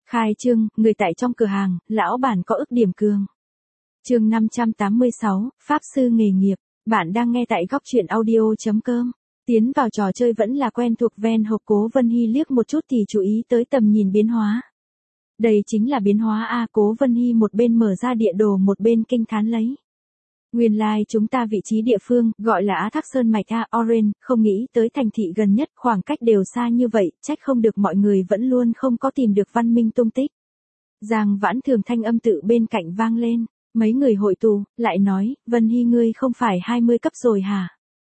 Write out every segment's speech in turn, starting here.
Khai trương, người tại trong cửa hàng, lão bản có ức điểm cường. Chương 586, Pháp sư nghề nghiệp. Bạn đang nghe tại góc truyện audio.com. Tiến vào trò chơi vẫn là quen thuộc ven hộp. Cố Vân Hy liếc một chút thì chú ý tới tầm nhìn biến hóa. Đây chính là biến hóa A. Cố Vân Hy một bên mở ra địa đồ một bên kinh thán lấy. Nguyên lai chúng ta vị trí địa phương, gọi là Á Thác Sơn Mạch A Oren, không nghĩ tới thành thị gần nhất, khoảng cách đều xa như vậy, trách không được mọi người vẫn luôn không có tìm được Văn Minh tung tích. Giang Vãn Thường thanh âm tự bên cạnh vang lên, mấy người hội tụ, lại nói, Vân Hy ngươi không phải 20 cấp rồi hả?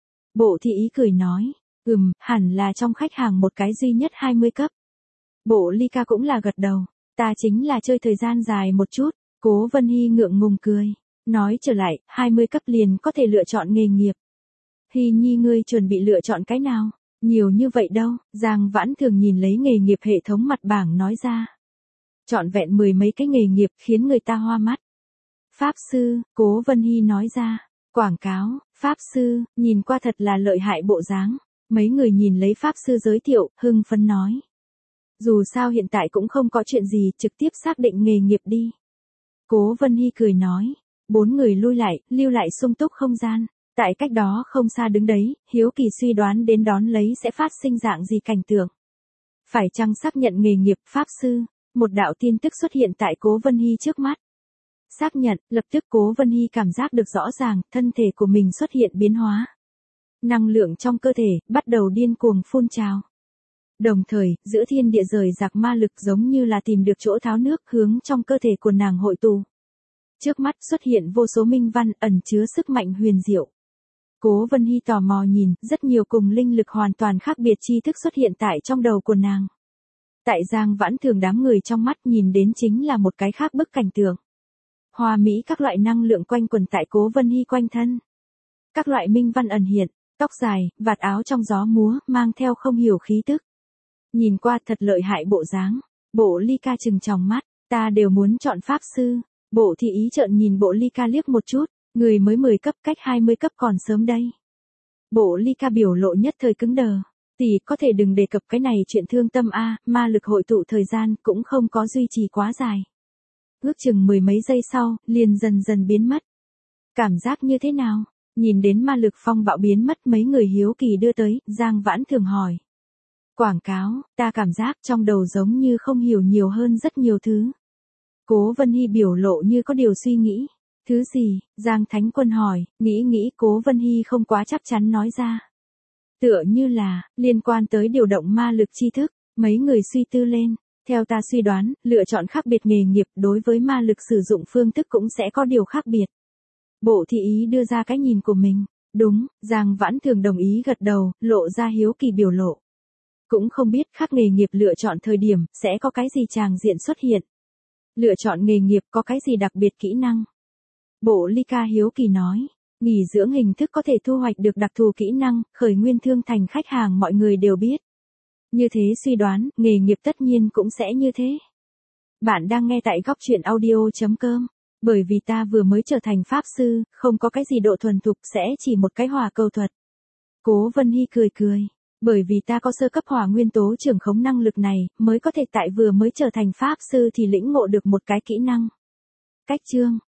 Bộ thị ý cười nói, hẳn là trong khách hàng một cái duy nhất 20 cấp. Bộ Ly Ca cũng là gật đầu, ta chính là chơi thời gian dài một chút. Cố Vân Hy ngượng ngùng cười. Nói trở lại, 20 cấp liền có thể lựa chọn nghề nghiệp. Hy Nhi ngươi chuẩn bị lựa chọn cái nào? Nhiều như vậy đâu, Giang Vãn Thường nhìn lấy nghề nghiệp hệ thống mặt bảng nói ra. Chọn vẹn 10 mấy cái nghề nghiệp khiến người ta hoa mắt. Pháp sư, Cố Vân Hy nói ra. Quảng cáo, Pháp sư, nhìn qua thật là lợi hại bộ dáng. Mấy người nhìn lấy Pháp sư giới thiệu, hưng phấn nói. Dù sao hiện tại cũng không có chuyện gì, trực tiếp xác định nghề nghiệp đi. Cố Vân Hy cười nói. 4 người lui lại, lưu lại sung túc không gian. Tại cách đó không xa đứng đấy, hiếu kỳ suy đoán đến đón lấy sẽ phát sinh dạng gì cảnh tượng. Phải chăng xác nhận nghề nghiệp Pháp sư? Một đạo tin tức xuất hiện tại Cố Vân Hy trước mắt. Xác nhận, lập tức Cố Vân Hy cảm giác được rõ ràng, thân thể của mình xuất hiện biến hóa. Năng lượng trong cơ thể, bắt đầu điên cuồng phun trào. Đồng thời, giữa thiên địa rời rạc ma lực giống như là tìm được chỗ tháo nước hướng trong cơ thể của nàng hội tụ. Trước mắt xuất hiện vô số minh văn ẩn chứa sức mạnh huyền diệu. Cố Vân Hy tò mò nhìn, rất nhiều cùng linh lực hoàn toàn khác biệt tri thức xuất hiện tại trong đầu của nàng. Tại Giang Vãn Thường đám người trong mắt nhìn đến chính là một cái khác bức cảnh tượng. Hoa mỹ các loại năng lượng quanh quẩn tại Cố Vân Hy quanh thân. Các loại minh văn ẩn hiện, tóc dài, vạt áo trong gió múa, mang theo không hiểu khí tức. Nhìn qua thật lợi hại bộ dáng. Bộ Ly Ca trừng tròng mắt, ta đều muốn chọn Pháp sư. Bộ thị ý trợn nhìn bộ Ly Ca liếc một chút, người mới 10 cấp cách 20 cấp còn sớm đây. Bộ Ly Ca biểu lộ nhất thời cứng đờ, tỷ có thể đừng đề cập cái này chuyện thương tâm a, ma lực hội tụ thời gian cũng không có duy trì quá dài. Ước chừng 10 mấy giây sau, liền dần dần biến mất. Cảm giác như thế nào? Nhìn đến ma lực phong bạo biến mất mấy người hiếu kỳ đưa tới, Giang Vãn Thường hỏi. Quảng cáo, ta cảm giác trong đầu giống như không hiểu nhiều hơn rất nhiều thứ. Cố Vân Hy biểu lộ như có điều suy nghĩ. Thứ gì? Giang Thánh Quân hỏi, nghĩ Cố Vân Hy không quá chắc chắn nói ra. Tựa như là, liên quan tới điều động ma lực tri thức, mấy người suy tư lên. Theo ta suy đoán, lựa chọn khác biệt nghề nghiệp đối với ma lực sử dụng phương thức cũng sẽ có điều khác biệt. Bộ thị ý đưa ra cái nhìn của mình. Đúng, Giang Vãn Thường đồng ý gật đầu, lộ ra hiếu kỳ biểu lộ. Cũng không biết khác nghề nghiệp lựa chọn thời điểm, sẽ có cái gì tràng diện xuất hiện. Lựa chọn nghề nghiệp có cái gì đặc biệt kỹ năng? Bộ Ly Ca hiếu kỳ nói, nghỉ dưỡng hình thức có thể thu hoạch được đặc thù kỹ năng, khởi nguyên thương thành khách hàng mọi người đều biết. Như thế suy đoán, nghề nghiệp tất nhiên cũng sẽ như thế. Bạn đang nghe tại góc truyện audio.com. Bởi vì ta vừa mới trở thành Pháp sư, không có cái gì độ thuần thục sẽ chỉ một cái hỏa cầu thuật. Cố Vân Hy cười cười. Bởi vì ta có sơ cấp hỏa nguyên tố trưởng khống năng lực này, mới có thể tại vừa mới trở thành Pháp sư thì lĩnh ngộ được một cái kỹ năng. Cách chương,